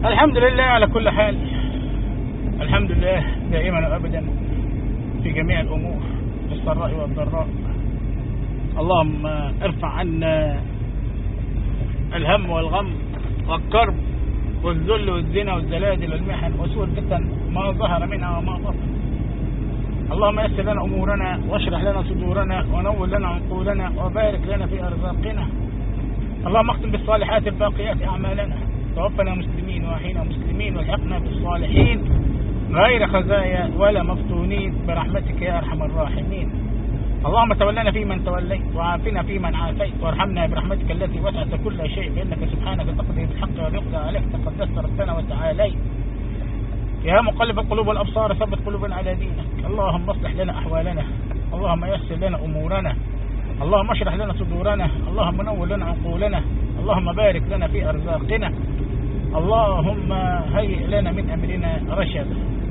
الحمد لله على كل حال. الحمد لله دائما وابدا في جميع الامور، في السراء والضراء. اللهم ارفع عنا الهم والغم والكرب والذل والزنا والزلازل والمحن وسوء الفتن ما ظهر منها وما بطن. اللهم يسر لنا امورنا واشرح لنا صدورنا ونور لنا عقولنا وبارك لنا في ارزاقنا. اللهم اختم بالصالحات الباقيات اعمالنا، توفنا مسلمين واحينا مسلمين والحقنا بالصالحين غير خزايا ولا مفتونين برحمتك يا ارحم الراحمين. اللهم تولنا فيمن توليت وعافنا فيمن عافيت وارحمنا برحمتك التي وسعت كل شيء، فانك سبحانك تقضي بالحق ويقضى عليك، تقدست ربنا وتعاليت. يا مقلب القلوب والابصار ثبت قلوبنا على دينك. اللهم اصلح لنا احوالنا، اللهم يسر لنا امورنا، اللهم اشرح لنا صدورنا، اللهم نور لنا عقولنا، اللهم بارك لنا في ارزاقنا، اللهم هيئ لنا من امرنا رشدا.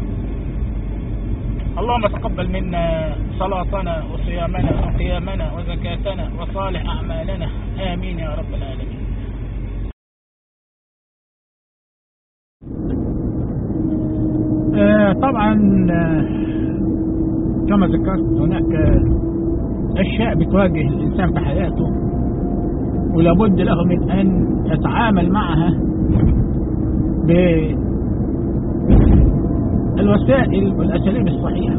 اللهم تقبل منا صلاتنا وصيامنا وقيامنا وزكاتنا وصالح اعمالنا، امين يا رب العالمين. طبعا كما ذكرت هناك اشياء بتواجه الانسان في حياته ولابد له من ان يتعامل معها بالوسائل والاساليب الصحيحه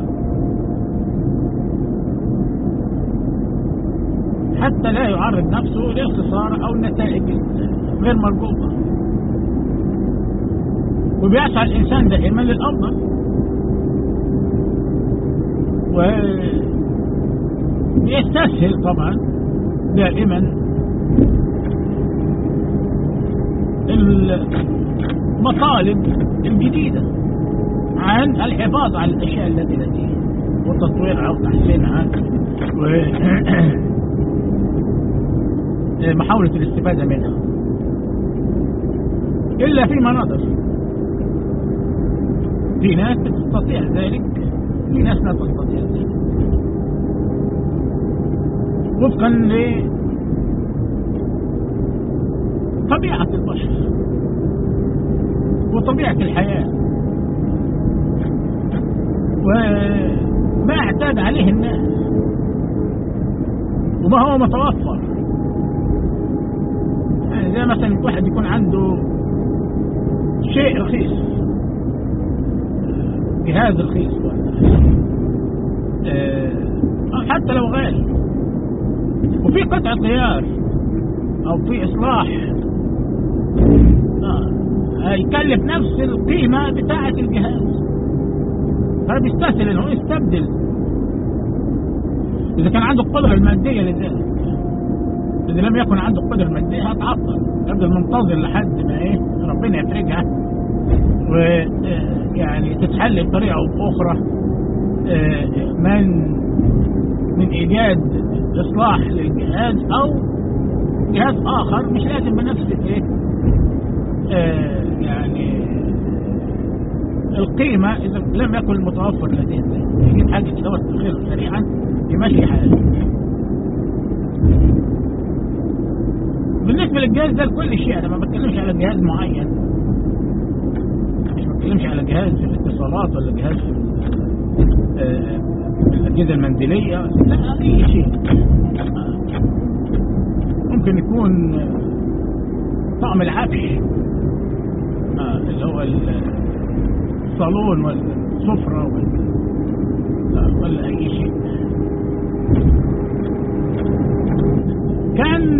حتى لا يعرض نفسه للخساره او النتائج غير مرغوبه. وبيسعى الانسان دائما للافضل، ويستسهل طبعا دائما المطالب الجديدة عن الحفاظ على الأشياء التي لديه وتطويرها وتحسينها ومحاولة الاستفادة منها، إلا فيما نظر. في ناس تستطيع ذلك، في ناس لا تستطيع ذلك وفقا لطبيعة البشر وطبيعة الحياة وما اعتاد عليه الناس وما هو متوفر. يعني زي مثلا واحد يكون عنده شيء رخيص، جهاز رخيص حتى لو غالي، وفي قطع غيار او في اصلاح هيكلف نفس القيمة بتاعة الجهاز، فبيستسهل انه يستبدل اذا كان عنده القدرة المادية لذلك. اذا لم يكن عنده القدرة المادية هتعطل، يفضل منتظر لحد ما ربنا يفرجها ويعني تتحل بطريقة او باخرى من ايجاد اصلاح للجهاز او جهاز اخر مش لازم بنفس يعني القيمة اذا لم يكن المتوفر لديه، يجيب حاجة تدور تخير سريعا يمشي حاله. بالنسبة للجهاز ده لكل شيء، انا ما بتكلمش على جهاز معين، مش بتكلمش على جهاز في الاتصالات ولا جهاز في الأجهزة المنزلية، لا أي شيء. ممكن يكون طعم العفش اللي هو الصالون والسفرة ولا أي شيء. كان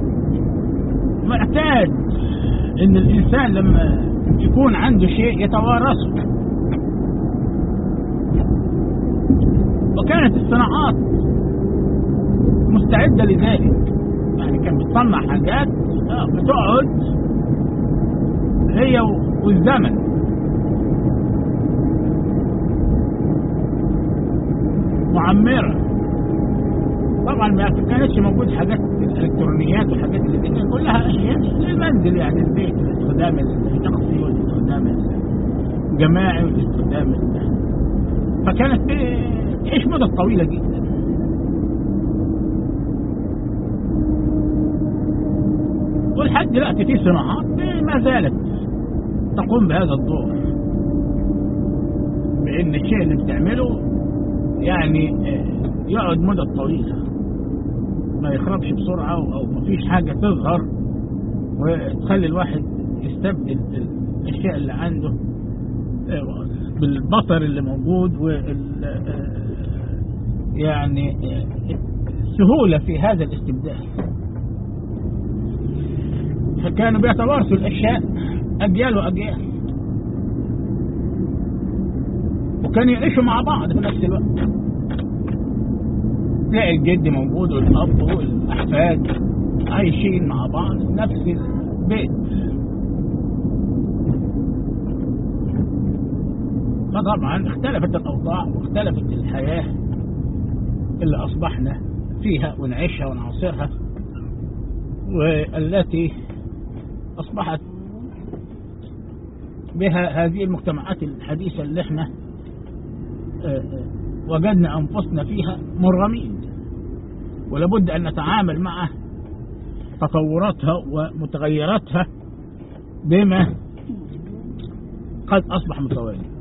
معتاد إن الإنسان لما يكون عنده شيء يتوارثه، وكانت الصناعات مستعدة لذلك. يعني كان بتصنع حاجات بتقعد هي والزمن. معمرة طبعا ما كانتش موجود حاجات الالكترونيات وحاجات اللي كده، كلها اشياء للمنزل، يعني البيت، الاستخدام الشخصي والاستخدام الجماعي والاستخدام فكانت تعيش مدة طويلة جدا. ولحد دلوقتي في صناعات ما زالت تقوم بهذا الدور، بأن الشيء اللي بتعمله يعني يقعد مدة طويلة، ما يخربش بسرعة، أو ما فيش حاجة تظهر وتخلي الواحد يستبدل الأشياء اللي عنده بالبطر اللي موجود، يعني سهولة في هذا الاستبدال. فكانوا بيتوارثوا الأشياء أجيال وأجيال، وكانوا يعيشوا مع بعض في نفس الوقت. تلاقي الجد موجود والأب والأحفاد عايشين مع بعض في نفس البيت. فطبعا اختلفت الأوضاع واختلفت الحياة اللي أصبحنا فيها ونعيشها ونعاصرها، والتي أصبحت بها هذه المجتمعات الحديثة اللي احنا وجدنا أنفسنا فيها مرغمين، ولابد أن نتعامل مع تطوراتها ومتغيراتها بما قد أصبح متوالي.